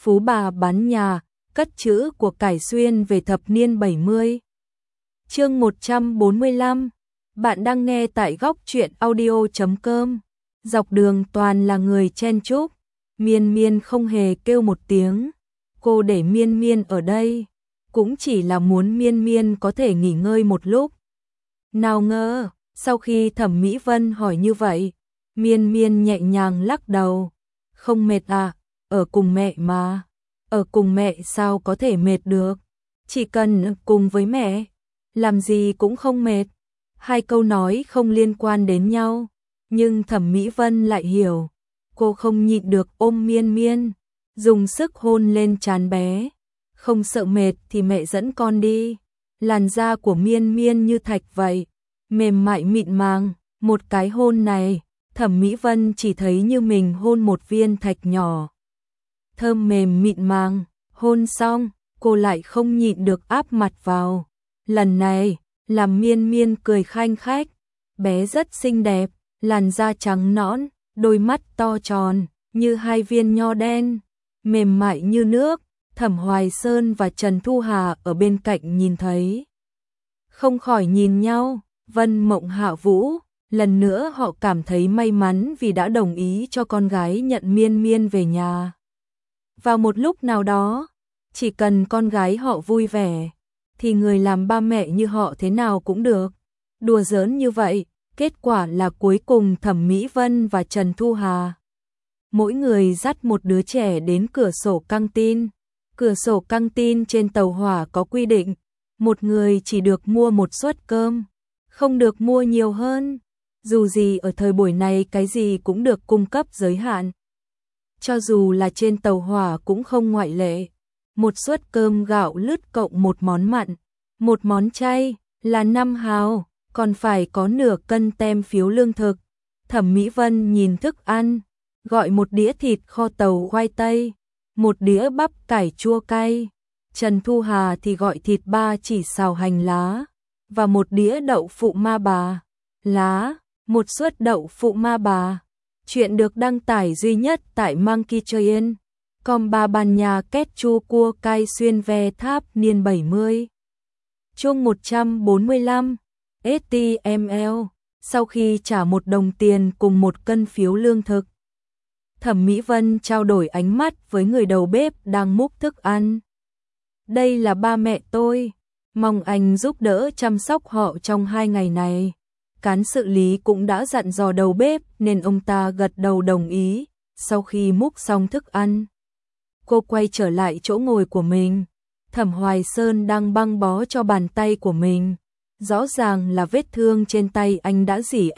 phú bà bán nhà, cất trữ của cải xuyên về thập niên 70. Chương 145. Bạn đang nghe tại góc truyện audio.com. Dọc đường toàn là người chen chúc. Miên Miên không hề kêu một tiếng. Cô để Miên Miên ở đây cũng chỉ là muốn Miên Miên có thể nghỉ ngơi một lúc. Nào ngờ, sau khi Thẩm Mỹ Vân hỏi như vậy, Miên Miên nhẹ nhàng lắc đầu. Không mệt à, ở cùng mẹ mà. Ở cùng mẹ sao có thể mệt được, chỉ cần cùng với mẹ, làm gì cũng không mệt. Hai câu nói không liên quan đến nhau, nhưng Thẩm Mỹ Vân lại hiểu. Cô không nhịn được ôm Miên Miên, dùng sức hôn lên trán bé. Không sợ mệt thì mẹ dẫn con đi. Làn da của Miên Miên như thạch vậy, mềm mại mịn màng. Một cái hôn này, Thẩm Mỹ Vân chỉ thấy như mình hôn một viên thạch nhỏ. Thơm mềm mịn màng, hôn xong, cô lại không nhịn được áp mặt vào. Lần này, làm Miên Miên cười khanh khách. Bé rất xinh đẹp, làn da trắng nõn, đôi mắt to tròn, như hai viên nho đen, mềm mại như nước. Thẩm Hoài Sơn và Trần Thu Hà ở bên cạnh nhìn thấy, không khỏi nhìn nhau. Vân Mộng Hạ Vũ, lần nữa họ cảm thấy may mắn vì đã đồng ý cho con gái nhận Miên Miên về nhà. Vào một lúc nào đó, chỉ cần con gái họ vui vẻ, thì người làm ba mẹ như họ thế nào cũng được. Đùa giỡn như vậy, kết quả là cuối cùng Thẩm Mỹ Vân và Trần Thu Hà, mỗi người dắt một đứa trẻ đến cửa sổ căng tin. Cửa sổ căng tin trên tàu hỏa có quy định, một người chỉ được mua một suất cơm, không được mua nhiều hơn. Dù gì ở thời buổi này cái gì cũng được cung cấp giới hạn. Cho dù là trên tàu hỏa cũng không ngoại lệ. Một suất cơm gạo lứt cộng một món mặn, một món chay là 5 hào, còn phải có nửa cân tem phiếu lương thực. Thẩm Mỹ Vân nhìn thức ăn, gọi một đĩa thịt kho tàu khoai tây, một đĩa bắp cải chua cay. Trần Thu Hà thì gọi thịt ba chỉ xào hành lá và một đĩa đậu phụ ma bà. Lá, một suất đậu phụ ma bà. Chuyện được đăng tải duy nhất tại Monkey Train. Com ba bàn nhà két chua cua cay xuyên ve tháp niên 70. Chương 145. HTML. Sau khi trả 1 đồng tiền cùng 1 cân phiếu lương thực, Thẩm Mỹ Vân trao đổi ánh mắt với người đầu bếp đang múc thức ăn. Đây là ba mẹ tôi, mong anh giúp đỡ chăm sóc họ trong 2 ngày này. Cán sự lý cũng đã dặn dò đầu bếp nên ông ta gật đầu đồng ý. Sau khi múc xong thức ăn, cô quay trở lại chỗ ngồi của mình. Thẩm Hoài Sơn đang băng bó cho bàn tay của mình. Rõ ràng là vết thương trên tay anh đã dỉ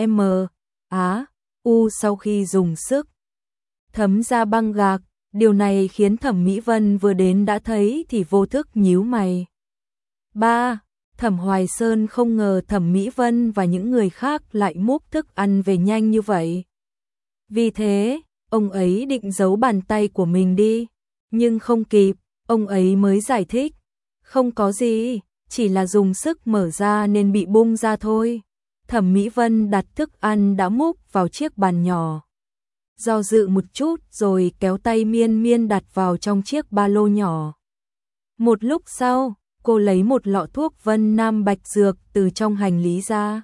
sau khi dùng sức thấm ra băng gạc. Điều này khiến Thẩm Mỹ Vân vừa đến đã thấy thì vô thức nhíu mày. Thẩm Hoài Sơn không ngờ Thẩm Mỹ Vân và những người khác lại múc thức ăn về nhanh như vậy. Vì thế, ông ấy định giấu bàn tay của mình đi, nhưng không kịp, ông ấy mới giải thích. Không có gì, chỉ là dùng sức mở ra nên bị bung ra thôi. Thẩm Mỹ Vân đặt thức ăn đã múc vào chiếc bàn nhỏ. Do dự một chút rồi kéo tay Miên Miên đặt vào trong chiếc ba lô nhỏ. Một lúc sau, cô lấy một lọ thuốc Vân Nam Bạch Dược từ trong hành lý ra.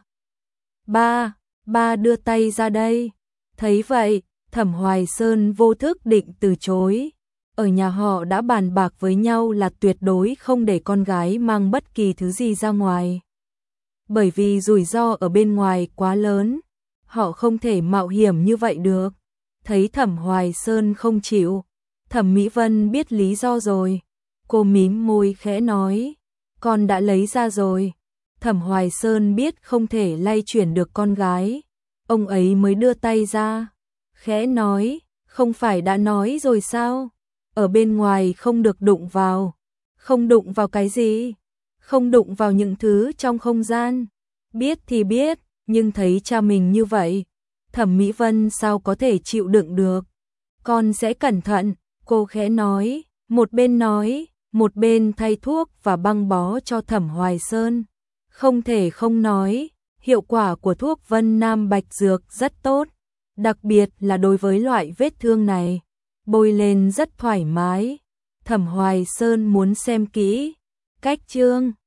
Ba đưa tay ra đây. Thấy vậy, Thẩm Hoài Sơn vô thức định từ chối. Ở nhà họ đã bàn bạc với nhau là tuyệt đối không để con gái mang bất kỳ thứ gì ra ngoài. Bởi vì rủi ro ở bên ngoài quá lớn, họ không thể mạo hiểm như vậy được. Thấy Thẩm Hoài Sơn không chịu, Thẩm Mỹ Vân biết lý do rồi. Cô mím môi khẽ nói, con đã lấy ra rồi. Thẩm Hoài Sơn biết không thể lay chuyển được con gái. Ông ấy mới đưa tay ra, khẽ nói, không phải đã nói rồi sao? Ở bên ngoài không được đụng vào. Không đụng vào cái gì? Không đụng vào những thứ trong không gian. Biết thì biết, nhưng thấy cha mình như vậy, Thẩm Mỹ Vân sao có thể chịu đựng được. Con sẽ cẩn thận, cô khẽ nói, một bên thay thuốc và băng bó cho Thẩm Hoài Sơn. Không thể không nói, hiệu quả của thuốc Vân Nam Bạch Dược rất tốt, đặc biệt là đối với loại vết thương này, bôi lên rất thoải mái, Thẩm Hoài Sơn muốn xem kỹ. Cách chương